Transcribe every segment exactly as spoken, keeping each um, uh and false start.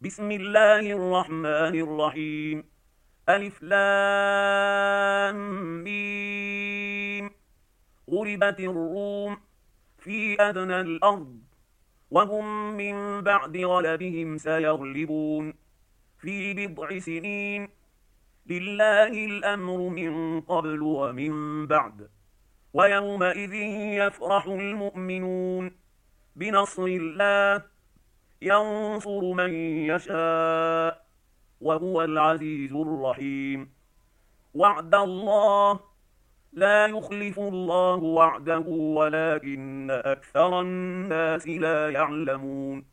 بسم الله الرحمن الرحيم. ألف لام ميم. غلبت الروم في أدنى الأرض وهم من بعد غلبهم سيغلبون في بضع سنين. لله الأمر من قبل ومن بعد، ويومئذ يفرح المؤمنون بنصر الله ينصر من يشاء وهو العزيز الرحيم. وعد الله لا يخلف الله وعده ولكن أكثر الناس لا يعلمون.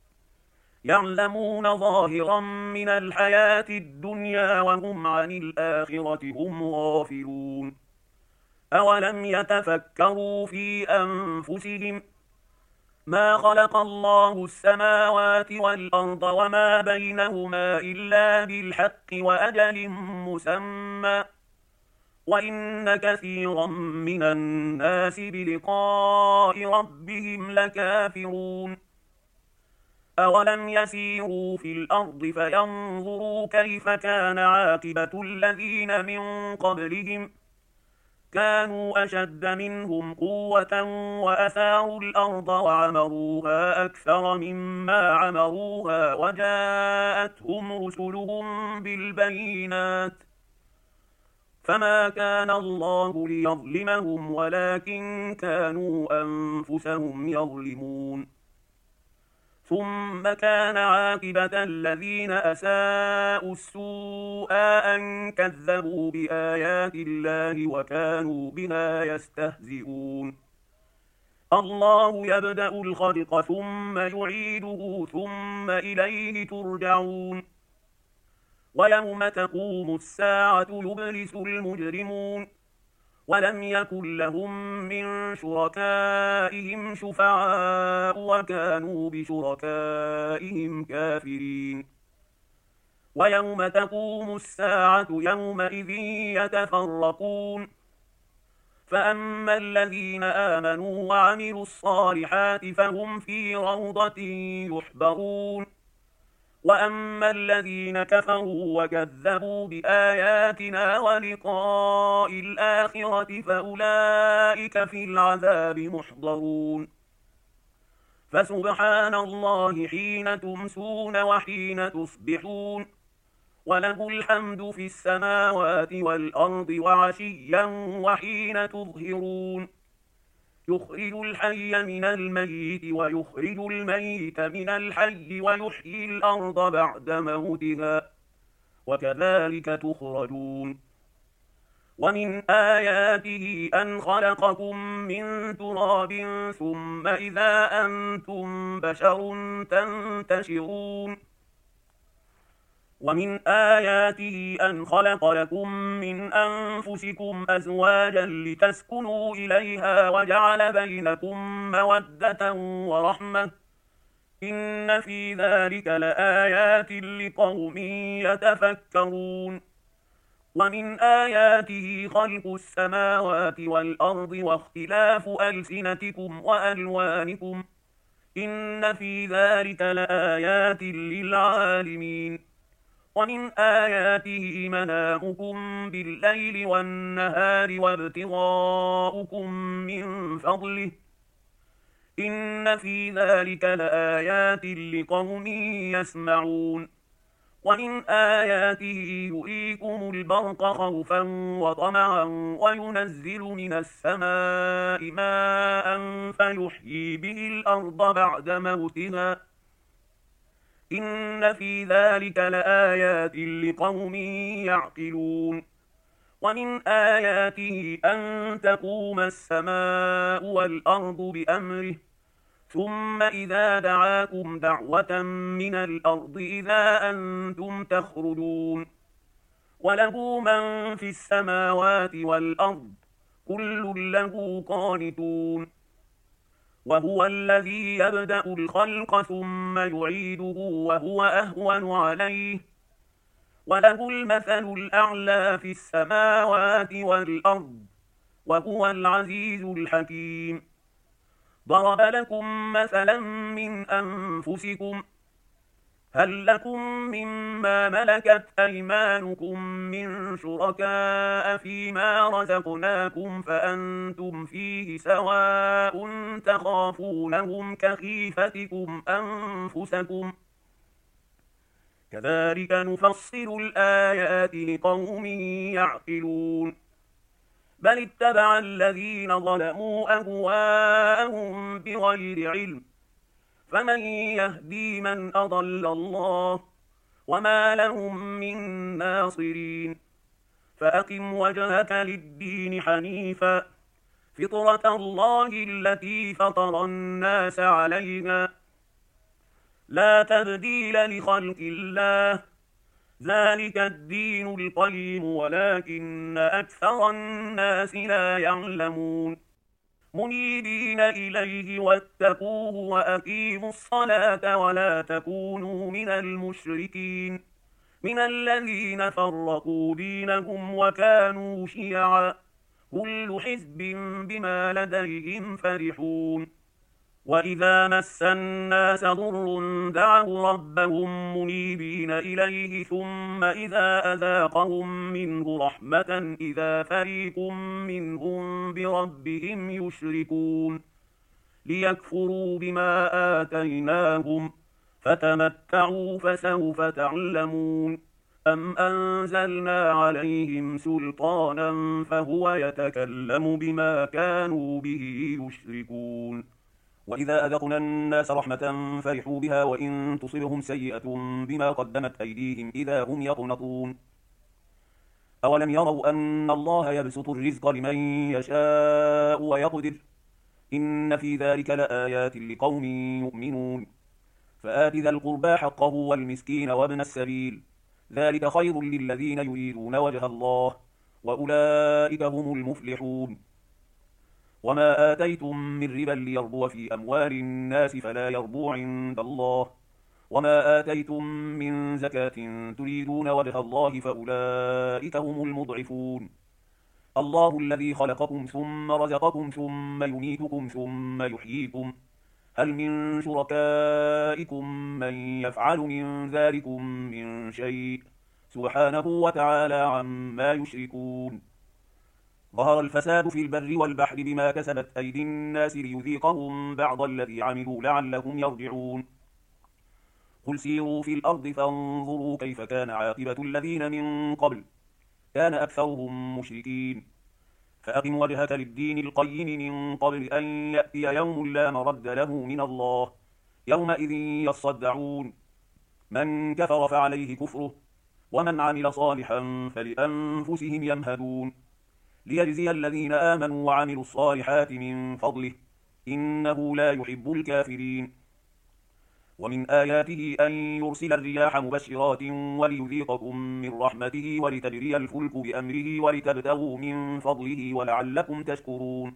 يعلمون ظاهرا من الحياة الدنيا وهم عن الآخرة هم غافلون. أولم يتفكروا في أنفسهم ما خلق الله السماوات والأرض وما بينهما إلا بالحق وأجل مسمى، وإن كثيرا من الناس بلقاء ربهم لكافرون. أولم يسيروا في الأرض فينظروا كيف كان عاقبة الذين من قبلهم كانوا أشد منهم قوة وأثاروا الأرض وعمروها أكثر مما عمروها وجاءتهم رسلهم بالبينات فما كان الله ليظلمهم ولكن كانوا أنفسهم يظلمون. ثم كان عاقبة الذين أساءوا السوء أن كذبوا بآيات الله وكانوا بها يستهزئون. الله يبدأ الخلق ثم يعيده ثم إليه ترجعون. ويوم تقوم الساعة يبلس المجرمون ولم يكن لهم من شركائهم شفعاء وكانوا بشركائهم كافرين. ويوم تقوم الساعة يومئذ يتفرقون، فأما الذين آمنوا وعملوا الصالحات فهم في روضة يحبرون، وأما الذين كفروا وكذبوا بآياتنا ولقاء الآخرة فأولئك في العذاب محضرون. فسبحان الله حين تمسون وحين تصبحون، وله الحمد في السماوات والأرض وعشيا وحين تظهرون. يخرج الحي من الميت ويخرج الميت من الحي ويحيي الأرض بعد موتها وكذلك تخرجون. ومن آياته أن خلقكم من تراب ثم إذا أنتم بشر تنتشرون. ومن آياته أن خلق لكم من أنفسكم أزواجا لتسكنوا إليها وجعل بينكم مودة ورحمة إن في ذلك لآيات لقوم يتفكرون. ومن آياته خلق السماوات والأرض واختلاف ألسنتكم وألوانكم إن في ذلك لآيات للعالمين. ومن آياته منامكم بالليل والنهار وابتغاؤكم من فضله إن في ذلك لآيات لقوم يسمعون. ومن آياته يريكم البرق خوفا وطمعا وينزل من السماء ماء فيحيي به الأرض بعد موتها إن في ذلك لآيات لقوم يعقلون. ومن آياته أن تقوم السماء والأرض بأمره ثم إذا دعاكم دعوة من الأرض إذا أنتم تخرجون. وله من في السماوات والأرض كل له قانتون. وهو الذي يبدأ الخلق ثم يعيده وهو أهون عليه وله المثل الأعلى في السماوات والأرض وهو العزيز الحكيم. ضرب لكم مثلا من أنفسكم هل لكم مما ملكت أيمانكم من شركاء فيما رزقناكم فأنتم فيه سواء تخافونهم كخيفتكم أنفسكم كذلك نفصل الآيات لقوم يعقلون بل اتبع الذين ظلموا أهواءهم بغير علم فمن يهدي من أضل الله وما لهم من ناصرين فأقم وجهك للدين حنيفا فطرة الله التي فطر الناس عليها لا تبديل لخلق الله ذلك الدين القيم ولكن أكثر الناس لا يعلمون منيبين إليه واتقوه وأقيموا الصلاة ولا تكونوا من المشركين من الذين فرقوا دينهم وكانوا شيعا كل حزب بما لديهم فرحون وإذا مس الناس ضر دعوا ربهم منيبين إليه ثم إذا أذاقهم منه رحمة إذا فريق منهم بربهم يشركون ليكفروا بما آتيناهم فتمتعوا فسوف تعلمون أم أنزلنا عليهم سلطانا فهو يتكلم بما كانوا به يشركون وإذا أذقنا الناس رحمة فرحوا بها وإن تصبهم سيئة بما قدمت أيديهم إذا هم يقنطون أولم يروا أن الله يبسط الرزق لمن يشاء ويقدر إن في ذلك لآيات لقوم يؤمنون فآت ذا القربى حقه والمسكين وابن السبيل ذلك خير للذين يريدون وجه الله وأولئك هم المفلحون وما آتيتم من ربا ليربو في أموال الناس فلا يربو عند الله وما آتيتم من زكاة تريدون وجه الله فأولئك هم المضعفون الله الذي خلقكم ثم رزقكم ثم يميتكم ثم يحييكم هل من شركائكم من يفعل من ذلكم من شيء سبحانه وتعالى عما يشركون ظهر الفساد في البر والبحر بما كسبت أيدي الناس ليذيقهم بعض الذي عملوا لعلهم يرجعون قل سيروا في الأرض فانظروا كيف كان عاقبة الذين من قبل كان أكثرهم مشركين فأقم وجهك للدين القيم من قبل أن يأتي يوم لا مرد له من الله يومئذ يصدعون من كفر فعليه كفره ومن عمل صالحا فلأنفسهم يمهدون ليجزي الذين آمنوا وعملوا الصالحات من فضله إنه لا يحب الكافرين ومن آياته أن يرسل الرياح مبشرات وليذيقكم من رحمته ولتجري الفلك بأمره ولتبتغوا من فضله ولعلكم تشكرون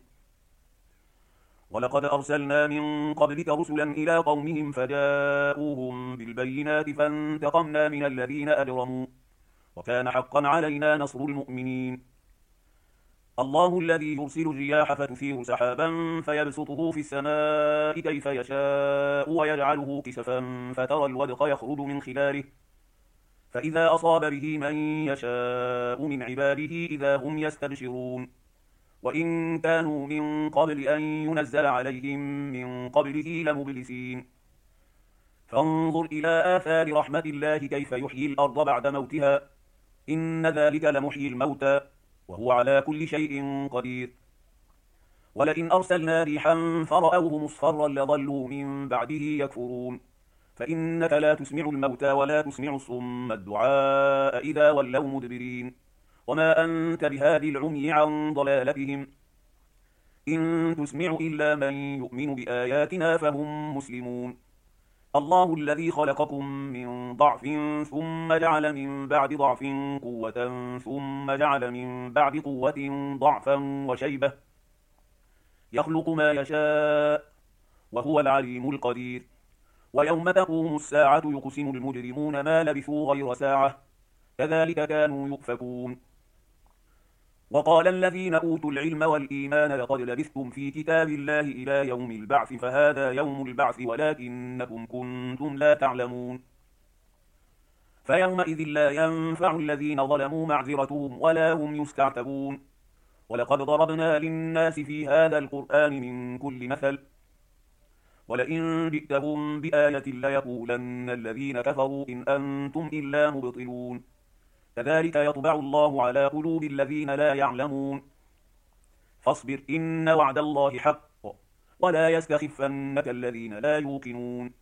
ولقد أرسلنا من قبلك رسلا إلى قومهم فجاءوهم بالبينات فانتقمنا من الذين أجرموا وكان حقا علينا نصر المؤمنين الله الذي يرسل الرياح فتثير سحابا فيبسطه في السماء كيف يشاء ويجعله كسفا فترى الودق يخرج من خلاله فإذا أصاب به من يشاء من عباده إذا هم يستبشرون وإن كانوا من قبل أن ينزل عليهم من قبله لمبلسين فانظر إلى آثار رحمة الله كيف يحيي الأرض بعد موتها إن ذلك لمحيي الموتى وهو على كل شيء قدير ولئن أرسلنا ريحا فرأوه مصفرا لظلوا من بعده يكفرون فإنك لا تسمع الموتى ولا تسمع الصم الدعاء إذا ولوا مدبرين وما أنت بهادي العمي عن ضلالتهم إن تسمع إلا من يؤمن بآياتنا فهم مسلمون الله الذي خلقكم من ضعف ثم جعل من بعد ضعف قوة ثم جعل من بعد قوة ضعفا وشيبة يخلق ما يشاء وهو العليم القدير ويوم تقوم الساعة يقسم المجرمون ما لبثوا غير ساعة كذلك كانوا يؤفكون وقال الذين أوتوا العلم والإيمان لقد لبثتم في كتاب الله إلى يوم البعث فهذا يوم البعث ولكنكم كنتم لا تعلمون فيومئذ لا ينفع الذين ظلموا معذرتهم ولا هم يستعتبون ولقد ضربنا للناس في هذا القرآن من كل مثل ولئن جئتهم بآية ليقولن الذين كفروا إن أنتم إلا مبطلون كذلك يطبع الله على قلوب الذين لا يعلمون فاصبر إن وعد الله حق ولا يستخفنك الذين لا يوقنون